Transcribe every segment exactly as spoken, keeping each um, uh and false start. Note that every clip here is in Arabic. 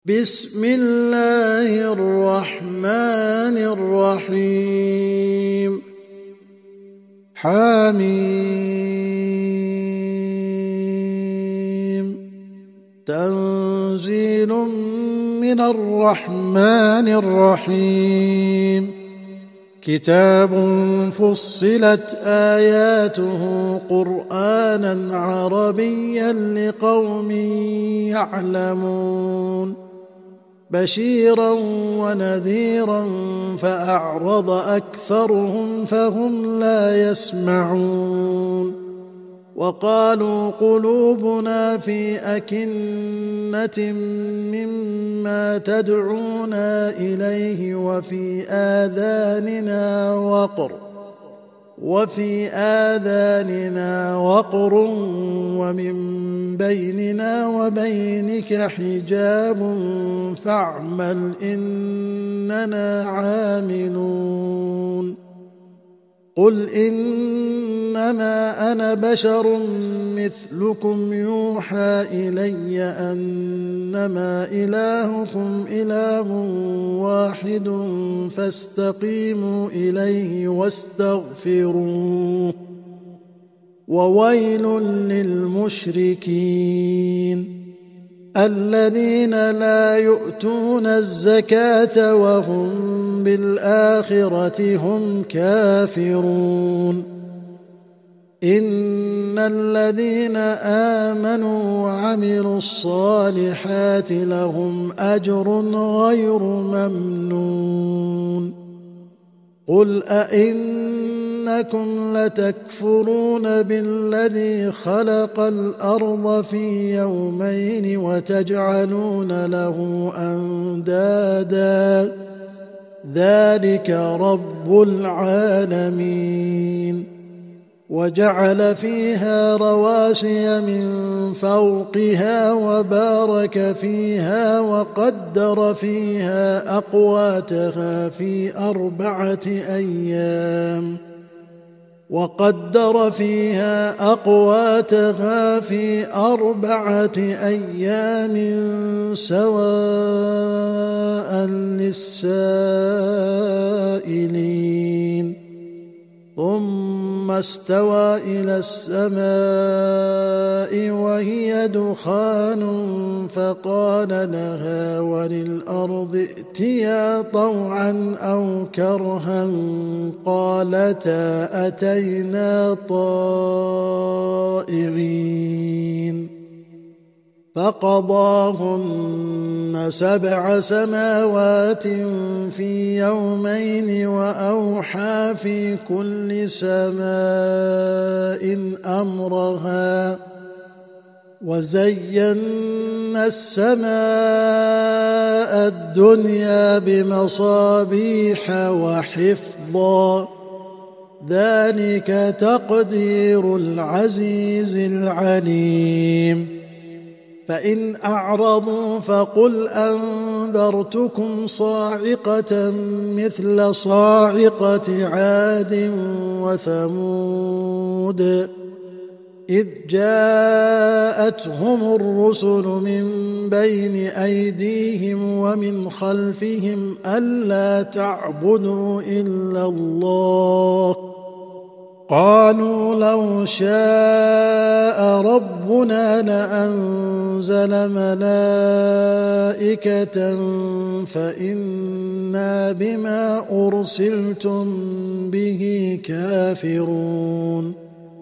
بسم الله الرحمن الرحيم حميم تنزيل من الرحمن الرحيم كتاب فصلت آياته قرآنا عربيا لقوم يعلمون بشيرا ونذيرا فأعرض أكثرهم فهم لا يسمعون وقالوا قلوبنا في أكنة مما تدعونا إليه وفي آذاننا وقر وفي آذاننا وقر ومن بيننا وبينك حجاب فاعمل إننا عاملون قل إنما أنا بشر مثلكم يوحى إلي أنما إلهكم إله واحد فاستقيموا إليه واستغفروه وويل للمشركين الذين لا يؤتون الزكاة وهم بالآخرة هم كافرون إن الذين آمنوا وعملوا الصالحات لهم أجر غير ممنون قل أئنكم لتكفرون بالذي خلق الأرض في يومين وتجعلون له أندادا ذلك رب العالمين وجعل فيها رواسي من فوقها وبارك فيها وقدر فيها أقواتها في أربعة أيام وقدر فيها أقواتها في أربعة أيام سواء للسائلين ثم استوى إلى السماء وهي دخان فقال لها وللأرض ائتيا طوعا أو كرها قالتا أتينا طائعين فقضاهن سبع سماوات في يومين وأوحى في كل سماء أمرها وزينا السماء الدنيا بمصابيح وحفظا ذلك تقدير العزيز العليم فإن أعرضوا فقل أنذرتكم صاعقة مثل صاعقة عاد وثمود إذ جاءتهم الرسل من بين أيديهم ومن خلفهم ألا تعبدوا إلا الله قالوا لو شاء ربنا لأنزل ملائكة فإنا بما أرسلتم به كافرون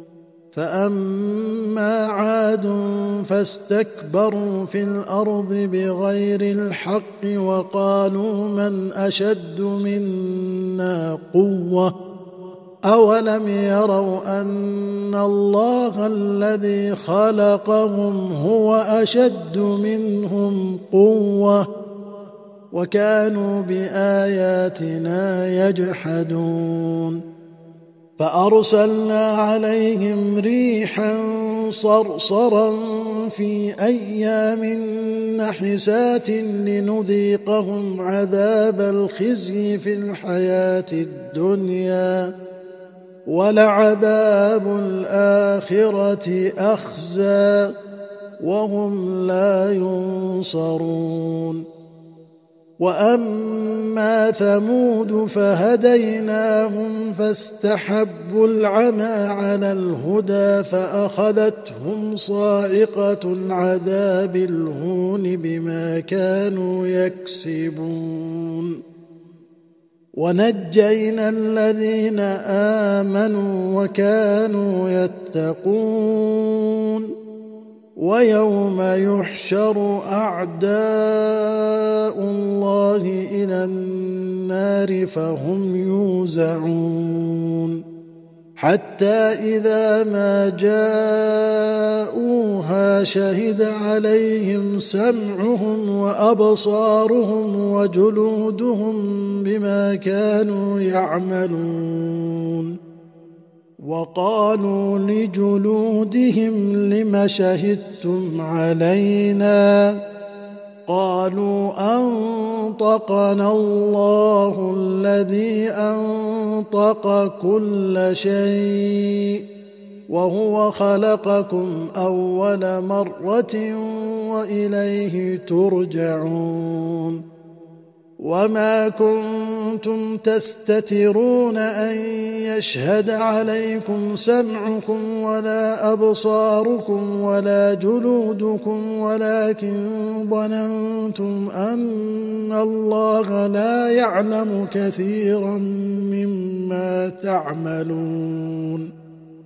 فأما عاد فاستكبروا في الأرض بغير الحق وقالوا من أشد منا قوة أولم يروا أن الله الذي خلقهم هو أشد منهم قوة وكانوا بآياتنا يجحدون فأرسلنا عليهم ريحا صرصرا في أيام نحسات لنذيقهم عذاب الخزي في الحياة الدنيا ولعذاب الآخرة أخزى وهم لا ينصرون. وأما ثمود فهديناهم فاستحبوا العمى على الهدى فأخذتهم صاعقة العذاب الهون بما كانوا يكسبون. ونجينا الذين آمنوا وكانوا يتقون. ويوم يحشر أعداء الله إلى النار فهم يوزعون حتى إذا ما جاءوها شهد عليهم سمعهم وأبصارهم وجلودهم بما كانوا يعملون. وقالوا لجلودهم لم شهدتم علينا قالوا أنطقنا الله الذي أنطق كل شيء وهو خلقكم أول مرة وإليه ترجعون. وما كنتم تستترون أن يشهد عليكم سمعكم ولا أبصاركم ولا جلودكم ولكن ظننتم أن الله لا يعلم كثيرا مما تعملون.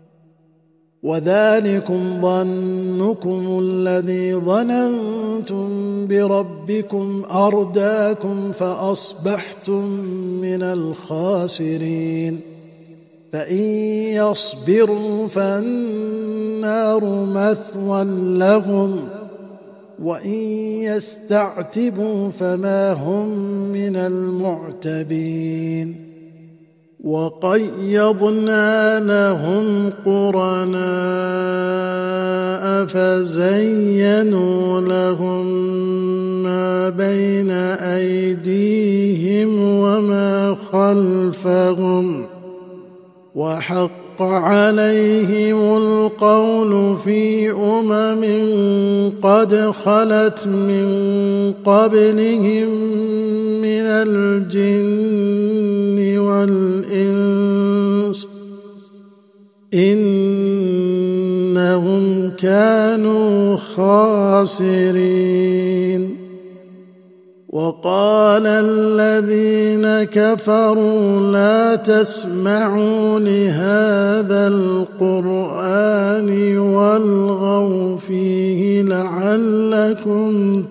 وذلكم ظنكم الذي ظننتم بربكم أرداكم فأصبحتم من الخاسرين. فإن يصبروا فالنار مثوى لهم وإن يستعتبوا فما هم من المعتبين. وقيضنا لهم قرناء فزينوا لهم ما بين أيديهم وما خلفهم وحق عليهم القول في أمم قد خلت من قبلهم من الجن والإنس إنهم كانوا خاسرين. وقال الذين كفروا لا تسمعوا لهذا القرآن والغوا فيه لعلكم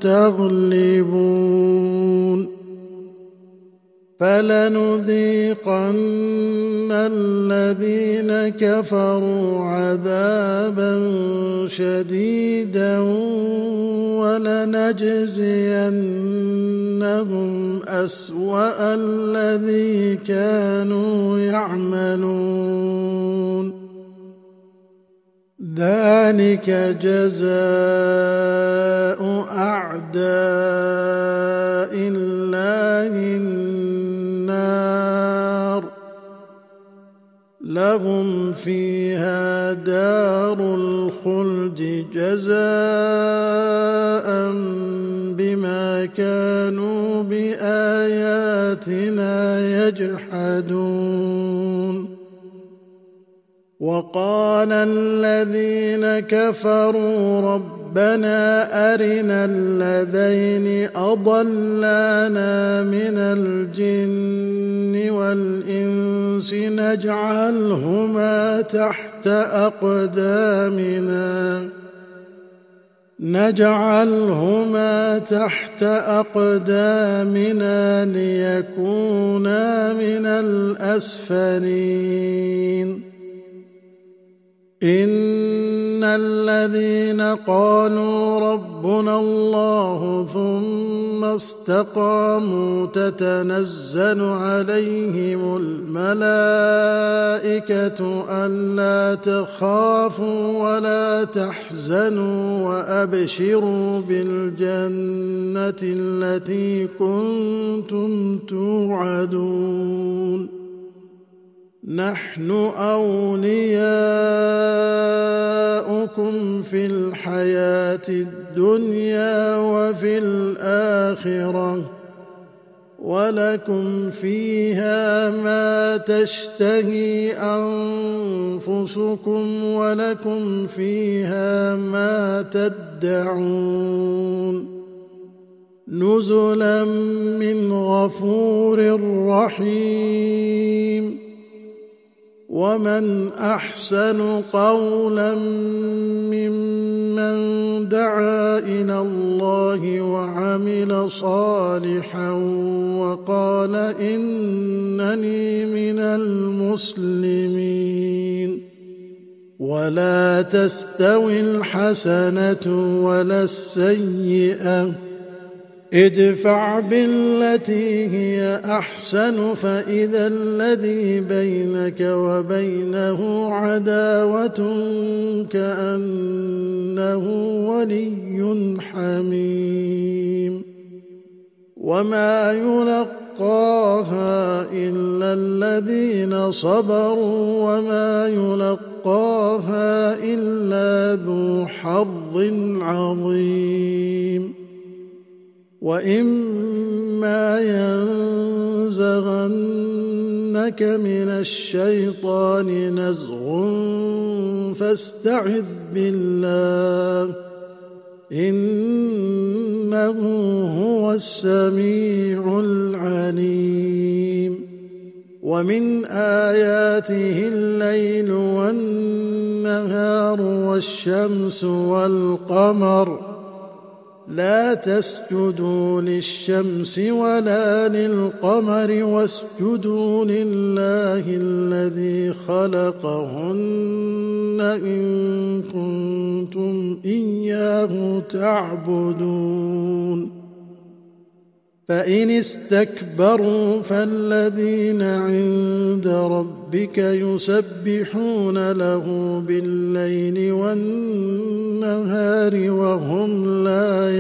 تغلبون. فلنذيقن الذين كفروا عذابا شديدا ولنجزينهم أسوأ الذي كانوا يعملون. ذلك جزاء أعداء الله النار لهم فيها دار الخلد جزاء بما كانوا بآياتنا يجحدون. وقال الذين كفروا ربنا أرنا الذين أضلانا من الجن والإنس نجعلهما تحت أقدامنا نجعلهما تحت أقدامنا ليكونا من الأسفلين. إن الذين قالوا ربنا الله ثم استقاموا تتنزل عليهم الملائكة ألا تخافوا ولا تحزنوا وأبشروا بالجنة التي كنتم توعدون. نحن أولياؤكم في الحياة الدنيا وفي الآخرة ولكم فيها ما تشتهي أنفسكم ولكم فيها ما تدعون نزلا من غفور رحيم. ومن أحسن قولا ممن دعا إلى الله وعمل صالحا وقال إنني من المسلمين. ولا تستوي الحسنة ولا السيئة ادفع بالتي هي أحسن فإذا الذي بينك وبينه عداوة كأنه ولي حميم. وما يلقاها إلا الذين صبروا وما يلقاها إلا ذو حظ عظيم. وإما ينزغنك من الشيطان نزغ فاستعذ بالله إنه هو السميع العليم. ومن آياته الليل والنهار والشمس والقمر لا تسجدوا للشمس ولا للقمر واسجدوا لله الذي خلقهن إن كنتم إياه تعبدون. فإن استكبروا فالذين عند ربك يسبحون له بالليل والنهار وهم لا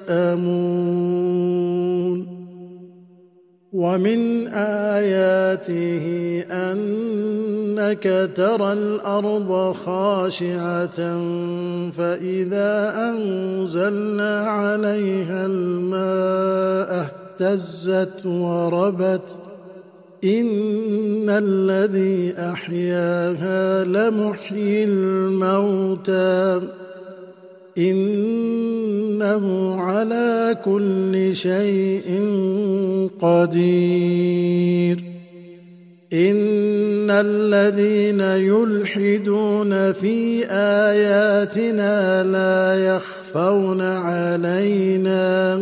يسأمون. ومن آياته أنك ترى الأرض خاشعة فإذا أنزلنا عليها الماء اهتزت وربت إن الذي أحياها لمحيي الموتى إنه على كل شيء قدير. إن الذين يلحدون في آياتنا لا يخفون علينا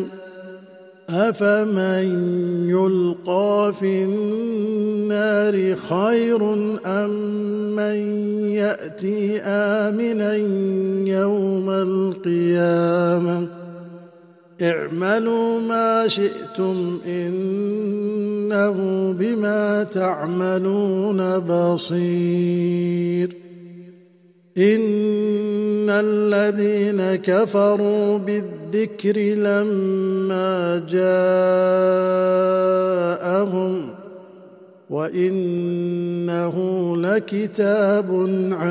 أفمن يلقى في النار خير أم من يأتي آمنا يوم القيامة اعملوا ما شئتم إنه بما تعملون بصير. إن الذين كفروا بالذكر لما جاءهم وإنه لكتاب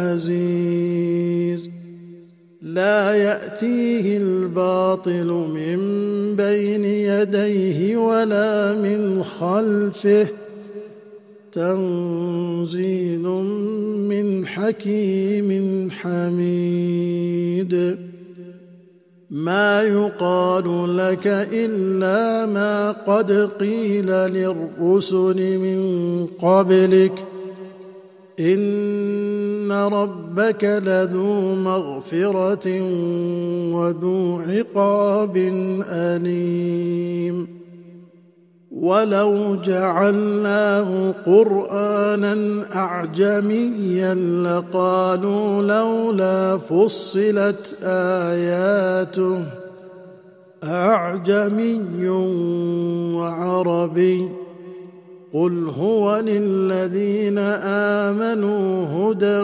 عزيز لا يأتيه الباطل من بين يديه ولا من خلفه تنزيل من حكيم حميد. ما يقال لك إلا ما قد قيل للرسل من قبلك إن ربك لذو مغفرة وذو عقاب أليم. ولو جعلناه قرآنا أعجميا لقالوا لولا فصلت آياته أعجمي وعربي قل هو للذين آمنوا هدى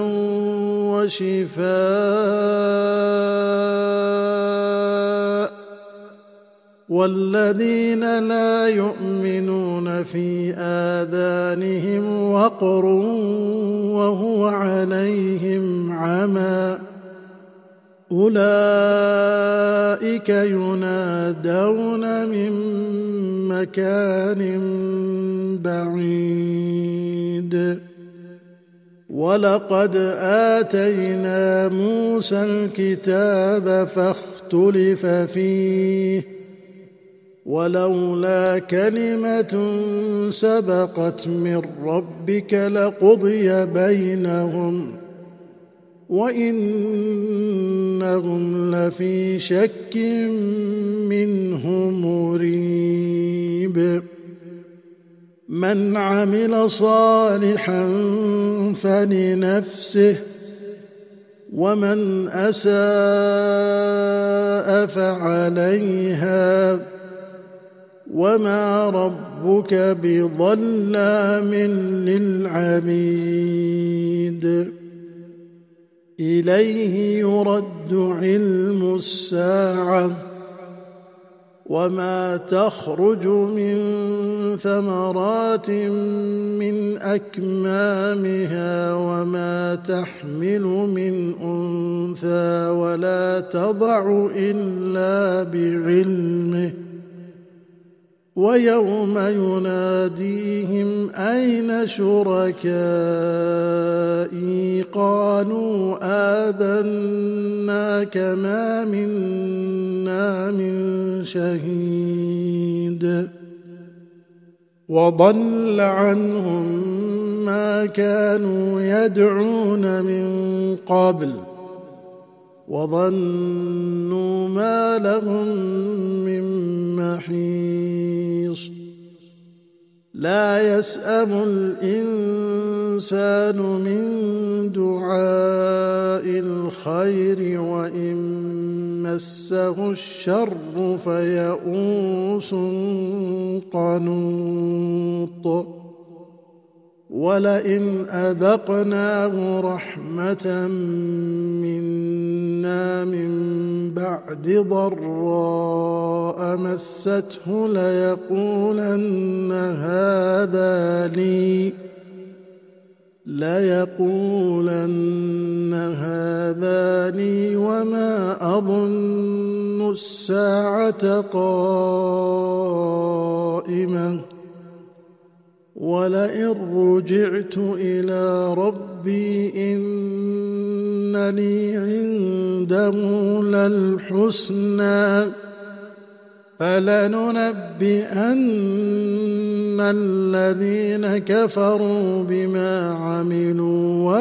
وشفاء والذين لا يؤمنون في آذانهم وقر وهو عليهم عمى أولئك ينادون من مكان بعيد ولقد آتينا موسى الكتاب فاختلف فيه ولولا كلمة سبقت من ربك لقضي بينهم وإنهم لفي شك منه مريب من عمل صالحا فلنفسه ومن أساء فعليها وما ربك بظلام للعبيد إليه يرد علم الساعة وما تخرج من ثمرات من أكمامها وما تحمل من أنثى ولا تضع إلا بعلمه ويوم يناديهم أين شركائي قالوا آذناك ما منا من شهيد وضل عنهم ما كانوا يدعون من قبل وظنوا ما لهم من محيص لا يسأم الإنسان من دعاء الخير وإن مسه الشر فيئوس قنوط ولئن أذقناه رحمة منا من بعد ضراء مسته ليقولن هذا لي ليقولن هذا لي وما أظن الساعة قائمة ولئن رجعت إلى ربي إن لي عنده للحسنى فلننبئن الذين كفروا بما عملوا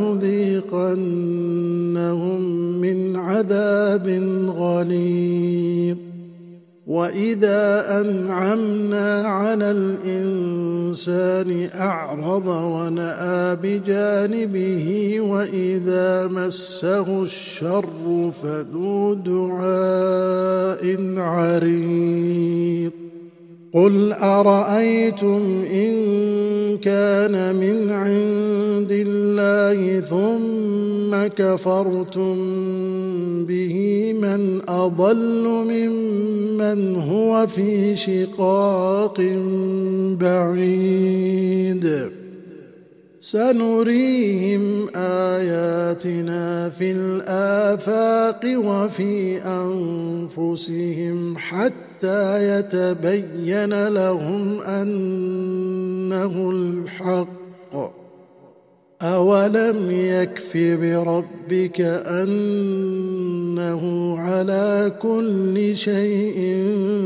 ولنذيقنهم من عذاب غليظ وإذا أنعمنا على الإنسان أعرض ونأى بجانبه وإذا مسه الشر فذو دعاء عريض قل أرأيتم إن كان من عند الله ثم كفرتم به من أضل ممن هو في شقاق بعيد سنريهم آياتنا في الآفاق وفي أنفسهم حتى يتبين لهم أنه الحق أولم يكف بربك أنه على كل شيء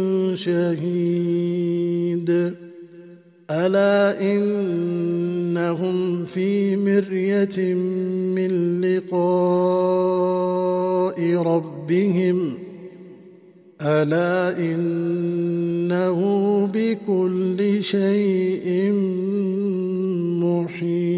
شهيد ألا إنهم في مرية من لقاء ربهم ألا إنه بكل شيء محيط